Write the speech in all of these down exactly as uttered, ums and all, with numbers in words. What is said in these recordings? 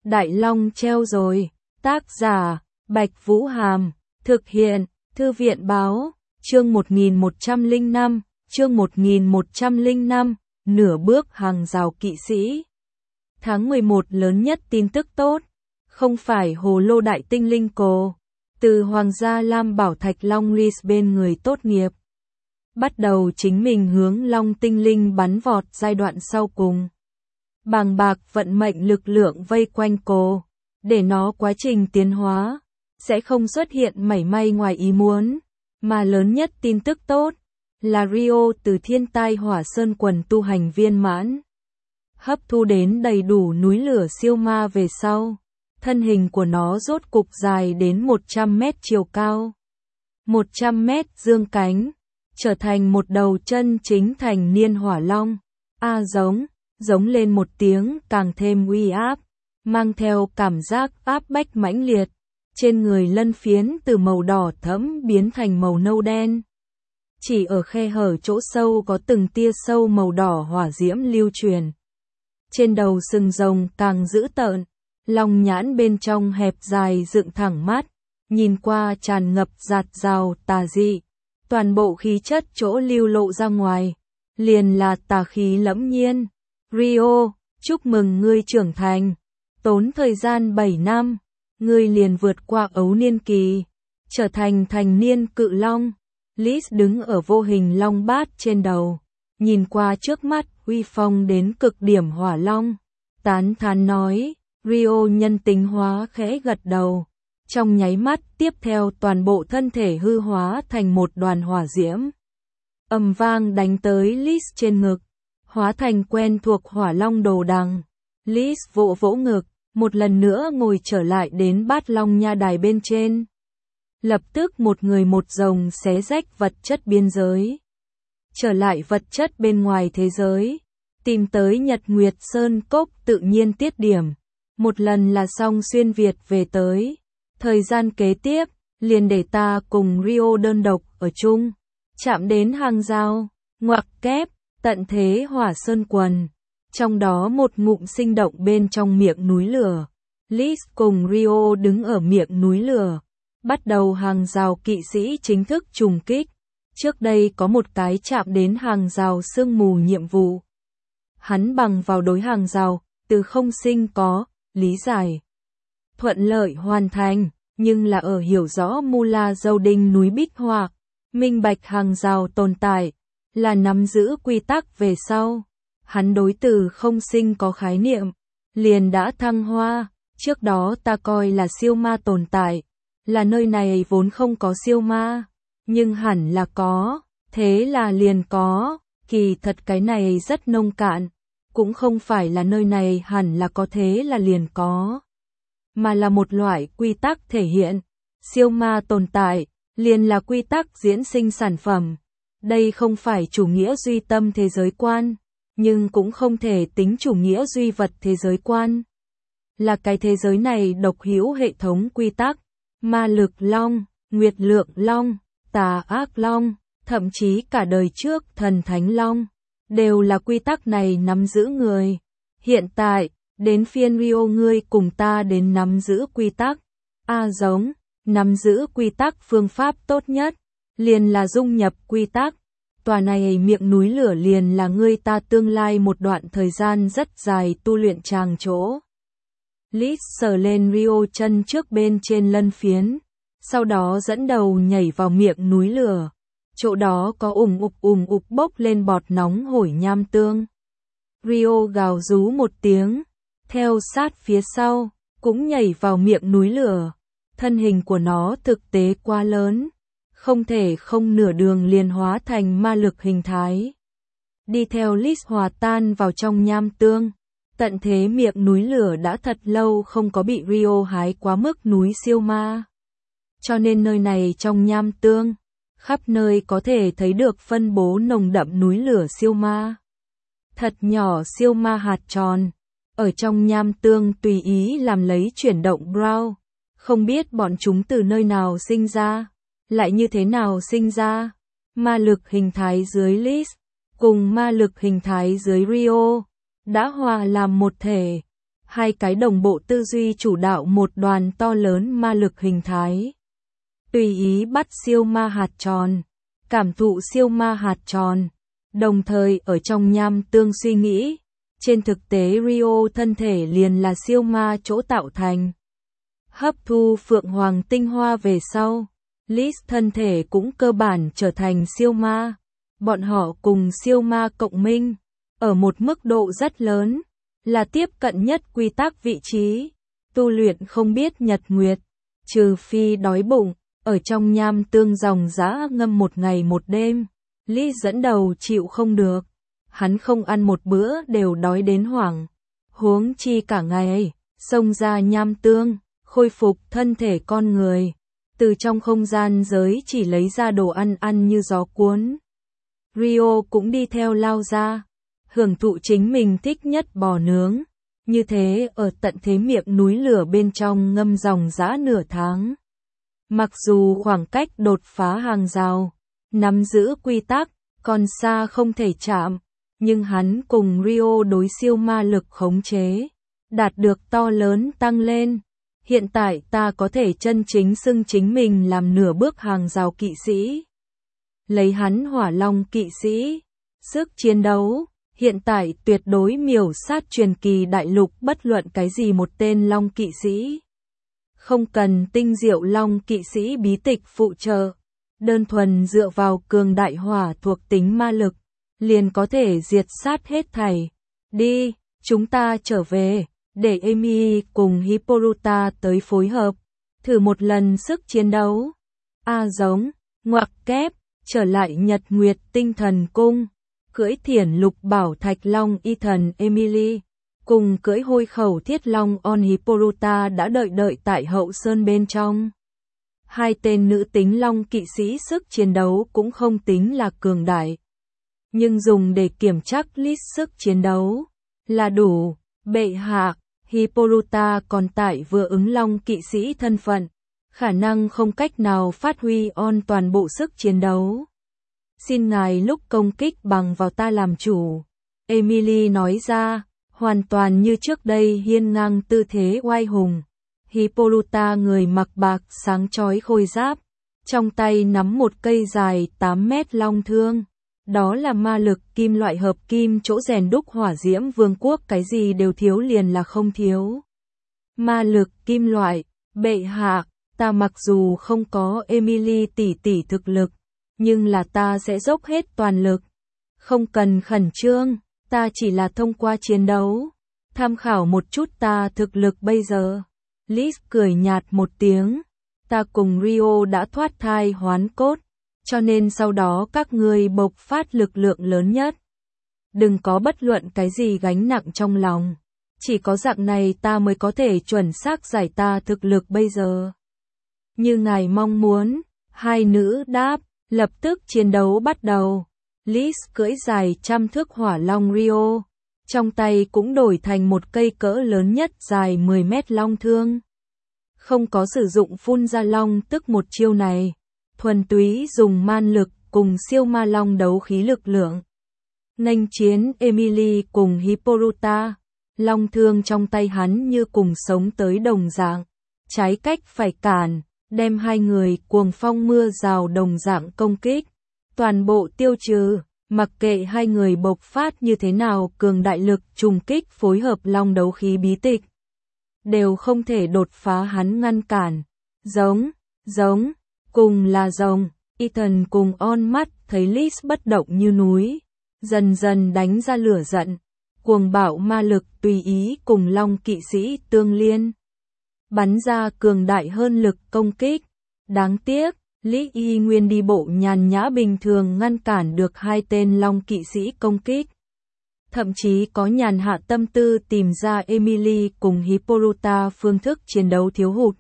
Đại Long treo rồi. Tác giả, Bạch Vũ Hàm. Thực hiện, Thư viện Báo. Chương một nghìn một trăm lẻ năm, chương một nghìn một trăm lẻ năm, nửa bước hàng rào kỵ sĩ. Tháng mười một lớn nhất tin tức tốt, không phải hồ lô đại tinh linh cổ, từ Hoàng gia Lam Bảo Thạch Long Reese bên người tốt nghiệp. Bắt đầu chính mình hướng Long tinh linh bắn vọt giai đoạn sau cùng. Bàng bạc vận mệnh lực lượng vây quanh cô, để nó quá trình tiến hóa, sẽ không xuất hiện mảy may ngoài ý muốn. Mà lớn nhất tin tức tốt, là Rio từ thiên tai hỏa sơn quần tu hành viên mãn. Hấp thu đến đầy đủ núi lửa siêu ma về sau, thân hình của nó rốt cục dài đến một trăm mét chiều cao. một trăm mét dương cánh, trở thành một đầu chân chính thành niên hỏa long. A giống, giống lên một tiếng càng thêm uy áp, mang theo cảm giác áp bách mãnh liệt. Trên người lân phiến từ màu đỏ thẫm biến thành màu nâu đen. Chỉ ở khe hở chỗ sâu có từng tia sâu màu đỏ hỏa diễm lưu truyền. Trên đầu sừng rồng càng dữ tợn, lòng nhãn bên trong hẹp dài dựng thẳng mắt, nhìn qua tràn ngập giạt rào tà dị. Toàn bộ khí chất chỗ lưu lộ ra ngoài, liền là tà khí lẫm nhiên. Rio, chúc mừng ngươi trưởng thành, tốn thời gian bảy năm. Ngươi liền vượt qua ấu niên kỳ, trở thành thành niên cự long. Liz đứng ở vô hình long bát trên đầu, nhìn qua trước mắt uy phong đến cực điểm hỏa long, tán thán nói. Rio nhân tính hóa khẽ gật đầu, trong nháy mắt tiếp theo toàn bộ thân thể hư hóa thành một đoàn hỏa diễm. Ầm vang đánh tới Liz trên ngực, hóa thành quen thuộc hỏa long đồ đằng. Liz vỗ vỗ ngực, một lần nữa ngồi trở lại đến bát long nha đài bên trên. Lập tức một người một rồng xé rách vật chất biên giới. Trở lại vật chất bên ngoài thế giới. Tìm tới Nhật Nguyệt Sơn Cốc tự nhiên tiết điểm. Một lần là xong xuyên Việt về tới. Thời gian kế tiếp, liền để ta cùng Rio đơn độc ở chung. Chạm đến hàng rào, ngoặc kép, tận thế hỏa sơn quần. Trong đó một ngụm sinh động bên trong miệng núi lửa. Liz cùng Rio đứng ở miệng núi lửa. Bắt đầu hàng rào kỵ sĩ chính thức trùng kích. Trước đây có một cái chạm đến hàng rào sương mù nhiệm vụ. Hắn bằng vào đối hàng rào, từ không sinh có, lý giải. Thuận lợi hoàn thành, nhưng là ở hiểu rõ Mula Dâu Đinh núi Bích Hoặc. Minh bạch hàng rào tồn tại, là nắm giữ quy tắc về sau. Hắn đối từ không sinh có khái niệm, liền đã thăng hoa. Trước đó ta coi là siêu ma tồn tại, là nơi này vốn không có siêu ma, nhưng hẳn là có, thế là liền có. Kỳ thật cái này rất nông cạn, cũng không phải là nơi này hẳn là có thế là liền có, mà là một loại quy tắc thể hiện. Siêu ma tồn tại, liền là quy tắc diễn sinh sản phẩm. Đây không phải chủ nghĩa duy tâm thế giới quan, nhưng cũng không thể tính chủ nghĩa duy vật thế giới quan. Là cái thế giới này độc hữu hệ thống quy tắc, ma lực long, nguyệt lượng long, tà ác long, thậm chí cả đời trước thần thánh long, đều là quy tắc này nắm giữ người. Hiện tại, đến phiên Rio ngươi cùng ta đến nắm giữ quy tắc. A giống, nắm giữ quy tắc phương pháp tốt nhất, liền là dung nhập quy tắc. Tòa này miệng núi lửa liền là ngươi ta tương lai một đoạn thời gian rất dài tu luyện tràng chỗ. Liz sờ lên Rio chân trước bên trên lân phiến, sau đó dẫn đầu nhảy vào miệng núi lửa. Chỗ đó có ủng ục ủng ục bốc lên bọt nóng hổi nham tương. Rio gào rú một tiếng, theo sát phía sau, cũng nhảy vào miệng núi lửa. Thân hình của nó thực tế quá lớn, không thể không nửa đường liền hóa thành ma lực hình thái. Đi theo Liz hòa tan vào trong nham tương. Tận thế miệng núi lửa đã thật lâu không có bị Rio hái quá mức núi siêu ma. Cho nên nơi này trong nham tương, khắp nơi có thể thấy được phân bố nồng đậm núi lửa siêu ma. Thật nhỏ siêu ma hạt tròn, ở trong nham tương tùy ý làm lấy chuyển động brown. Không biết bọn chúng từ nơi nào sinh ra, lại như thế nào sinh ra. Ma lực hình thái dưới Liz, cùng ma lực hình thái dưới Rio, đã hòa làm một thể. Hai cái đồng bộ tư duy chủ đạo một đoàn to lớn ma lực hình thái. Tùy ý bắt siêu ma hạt tròn, cảm thụ siêu ma hạt tròn, đồng thời ở trong nham tương suy nghĩ. Trên thực tế Rio thân thể liền là siêu ma chỗ tạo thành. Hấp thu phượng hoàng tinh hoa về sau, Liz thân thể cũng cơ bản trở thành siêu ma. Bọn họ cùng siêu ma cộng minh, ở một mức độ rất lớn, là tiếp cận nhất quy tắc vị trí. Tu luyện không biết nhật nguyệt, trừ phi đói bụng, ở trong nham tương dòng dã ngâm một ngày một đêm. Liz dẫn đầu chịu không được. Hắn không ăn một bữa đều đói đến hoảng. Huống chi cả ngày, xông ra nham tương, khôi phục thân thể con người. Từ trong không gian giới chỉ lấy ra đồ ăn ăn như gió cuốn. Rio cũng đi theo lao ra, hưởng thụ chính mình thích nhất bò nướng. Như thế ở tận thế miệng núi lửa bên trong ngâm dòng dã nửa tháng. Mặc dù khoảng cách đột phá hàng rào, nắm giữ quy tắc, còn xa không thể chạm, nhưng hắn cùng Rio đối siêu ma lực khống chế, đạt được to lớn tăng lên. Hiện tại ta có thể chân chính xưng chính mình làm nửa bước hàng rào kỵ sĩ. Lấy hắn hỏa long kỵ sĩ, sức chiến đấu, hiện tại tuyệt đối miểu sát truyền kỳ đại lục bất luận cái gì một tên long kỵ sĩ. Không cần tinh diệu long kỵ sĩ bí tịch phụ trợ, đơn thuần dựa vào cường đại hỏa thuộc tính ma lực, liền có thể diệt sát hết thảy. Đi, chúng ta trở về, để Amy cùng Hippolyta tới phối hợp, thử một lần sức chiến đấu. A giống, ngoặc kép, trở lại Nhật Nguyệt Tinh Thần Cung, cưỡi thiển lục bảo thạch long y thần Emily, cùng cưỡi hôi khẩu thiết long on Hippolyta đã đợi đợi tại hậu sơn bên trong. Hai tên nữ tính long kỵ sĩ sức chiến đấu cũng không tính là cường đại, nhưng dùng để kiểm chắc list sức chiến đấu là đủ. Bệ hạ, Hippolyta còn tại vừa ứng long kỵ sĩ thân phận, khả năng không cách nào phát huy on toàn bộ sức chiến đấu. Xin ngài lúc công kích bằng vào ta làm chủ, Emily nói ra, hoàn toàn như trước đây hiên ngang tư thế oai hùng. Hippolyta người mặc bạc sáng chói khôi giáp, trong tay nắm một cây dài tám mét long thương. Đó là ma lực kim loại hợp kim chỗ rèn đúc hỏa diễm vương quốc, cái gì đều thiếu liền là không thiếu. Ma lực kim loại, bệ hạ, ta mặc dù không có Emily tỷ tỷ thực lực, nhưng là ta sẽ dốc hết toàn lực. Không cần khẩn trương, ta chỉ là thông qua chiến đấu, tham khảo một chút ta thực lực bây giờ. Liz cười nhạt một tiếng, ta cùng Rio đã thoát thai hoán cốt, cho nên sau đó các ngươi bộc phát lực lượng lớn nhất. Đừng có bất luận cái gì gánh nặng trong lòng, chỉ có dạng này ta mới có thể chuẩn xác giải ta thực lực bây giờ. Như ngài mong muốn, hai nữ đáp, lập tức chiến đấu bắt đầu. Liz cưỡi dài trăm thước hỏa long Rio, trong tay cũng đổi thành một cây cỡ lớn nhất dài mười mét long thương. Không có sử dụng phun ra long tức một chiêu này, thuần túy dùng man lực cùng siêu ma long đấu khí lực lượng. Nghênh chiến Emily cùng Hippolyta, long thương trong tay hắn như cùng sống tới đồng dạng, trái cách phải cản, đem hai người cuồng phong mưa rào đồng dạng công kích, toàn bộ tiêu trừ, mặc kệ hai người bộc phát như thế nào cường đại lực trùng kích phối hợp long đấu khí bí tịch, đều không thể đột phá hắn ngăn cản. Giống, giống, cùng là rồng, Ethan cùng On mắt thấy Liz bất động như núi, dần dần đánh ra lửa giận, cuồng bạo ma lực tùy ý cùng long kỵ sĩ tương liên, bắn ra cường đại hơn lực công kích. Đáng tiếc, Lý Y Nguyên đi bộ nhàn nhã bình thường ngăn cản được hai tên long kỵ sĩ công kích. Thậm chí có nhàn hạ tâm tư tìm ra Emily cùng Hippolyta phương thức chiến đấu thiếu hụt.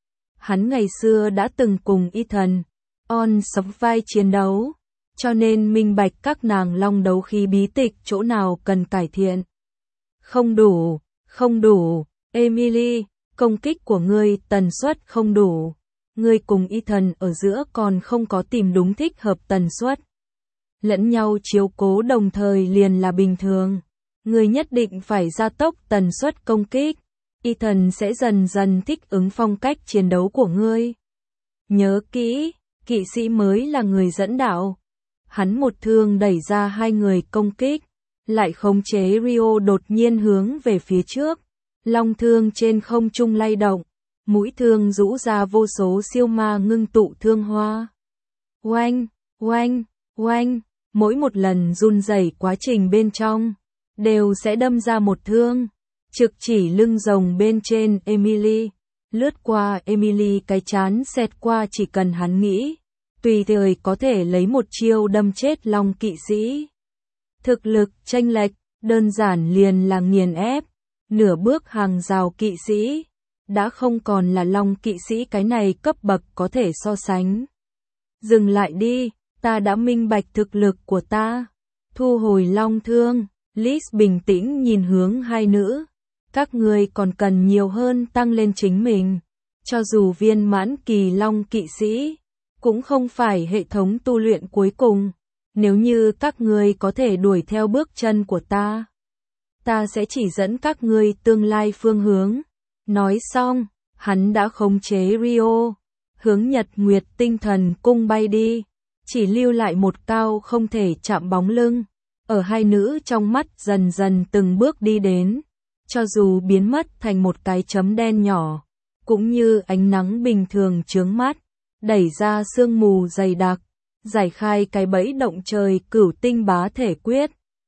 Hắn ngày xưa đã từng cùng Ethan, On sống vai chiến đấu, cho nên minh bạch các nàng long đấu khí bí tịch chỗ nào cần cải thiện. Không đủ, không đủ, Emily, công kích của ngươi tần suất không đủ. Ngươi cùng Ethan ở giữa còn không có tìm đúng thích hợp tần suất. Lẫn nhau chiếu cố đồng thời liền là bình thường. Ngươi nhất định phải gia tốc tần suất công kích. Ethan sẽ dần dần thích ứng phong cách chiến đấu của ngươi. Nhớ kỹ, kỵ sĩ mới là người dẫn đạo. Hắn một thương đẩy ra hai người công kích, lại khống chế Rio đột nhiên hướng về phía trước. Long thương trên không trung lay động, mũi thương rũ ra vô số siêu ma ngưng tụ thương hoa. Oanh, oanh, oanh, mỗi một lần run rẩy quá trình bên trong, đều sẽ đâm ra một thương, trực chỉ lưng rồng bên trên Emily. Lướt qua Emily cái chán xẹt qua, chỉ cần hắn nghĩ, tùy thời có thể lấy một chiêu đâm chết Long kỵ sĩ. Thực lực chênh lệch, đơn giản liền là nghiền ép. Nửa bước hàng rào kỵ sĩ, đã không còn là Long kỵ sĩ cái này cấp bậc có thể so sánh. Dừng lại đi, ta đã minh bạch thực lực của ta. Thu hồi long thương, Liz bình tĩnh nhìn hướng hai nữ. Các ngươi còn cần nhiều hơn tăng lên chính mình. Cho dù viên mãn kỳ Long kỵ sĩ, cũng không phải hệ thống tu luyện cuối cùng. Nếu như các ngươi có thể đuổi theo bước chân của ta, ta sẽ chỉ dẫn các ngươi tương lai phương hướng. Nói xong, hắn đã khống chế Rio, hướng Nhật Nguyệt Tinh Thần Cung bay đi, chỉ lưu lại một cao không thể chạm bóng lưng. Ở hai nữ trong mắt dần dần từng bước đi đến, cho dù biến mất thành một cái chấm đen nhỏ, cũng như ánh nắng bình thường chướng mắt, đẩy ra sương mù dày đặc, giải khai cái bẫy động trời cửu tinh bá thể quyết.